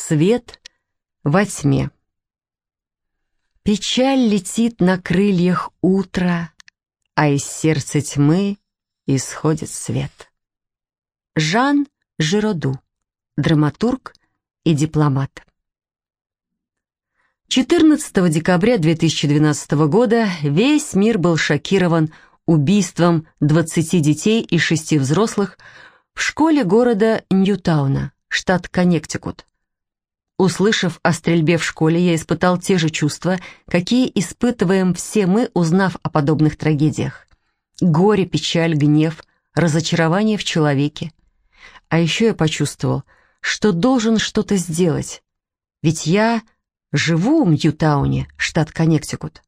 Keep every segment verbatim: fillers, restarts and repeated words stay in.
Свет во тьме. Печаль летит на крыльях утра, а из сердца тьмы исходит свет. Жан Жироду, драматург и дипломат. четырнадцатого декабря две тысячи двенадцатого года весь мир был шокирован убийством двадцати детей и шести взрослых в школе города Ньютауна, штат Коннектикут. Услышав о стрельбе в школе, я испытал те же чувства, какие испытываем все мы, узнав о подобных трагедиях. Горе, печаль, гнев, разочарование в человеке. А еще я почувствовал, что должен что-то сделать, ведь я живу в Ньютауне, штат Коннектикут.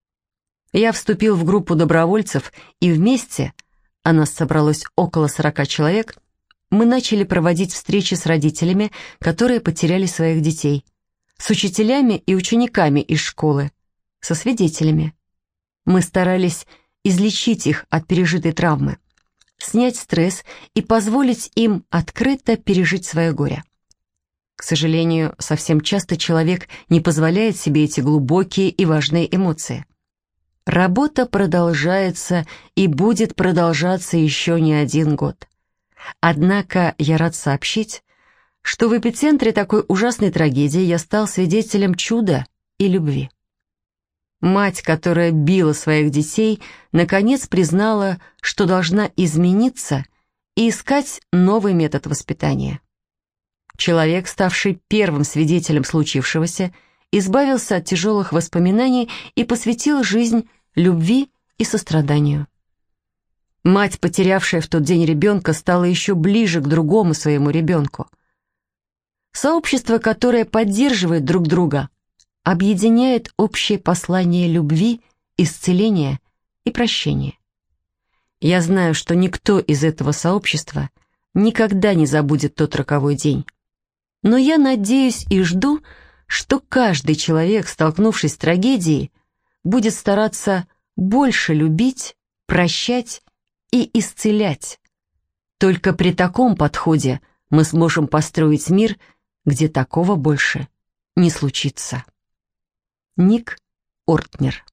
Я вступил в группу добровольцев, и вместе, а нас собралось около сорока человек, мы начали проводить встречи с родителями, которые потеряли своих детей, с учителями и учениками из школы, со свидетелями. Мы старались излечить их от пережитой травмы, снять стресс и позволить им открыто пережить свое горе. К сожалению, совсем часто человек не позволяет себе эти глубокие и важные эмоции. Работа продолжается и будет продолжаться еще не один год. Однако я рад сообщить, что в эпицентре такой ужасной трагедии я стал свидетелем чуда и любви. Мать, которая била своих детей, наконец признала, что должна измениться и искать новый метод воспитания. Человек, ставший первым свидетелем случившегося, избавился от тяжелых воспоминаний и посвятил жизнь любви и состраданию. Мать, потерявшая в тот день ребенка, стала еще ближе к другому своему ребенку. Сообщество, которое поддерживает друг друга, объединяет общее послание любви, исцеления и прощения. Я знаю, что никто из этого сообщества никогда не забудет тот роковой день. Но я надеюсь и жду, что каждый человек, столкнувшись с трагедией, будет стараться больше любить, прощать и исцелять. Только при таком подходе мы сможем построить мир, где такого больше не случится. Ник Ортнер.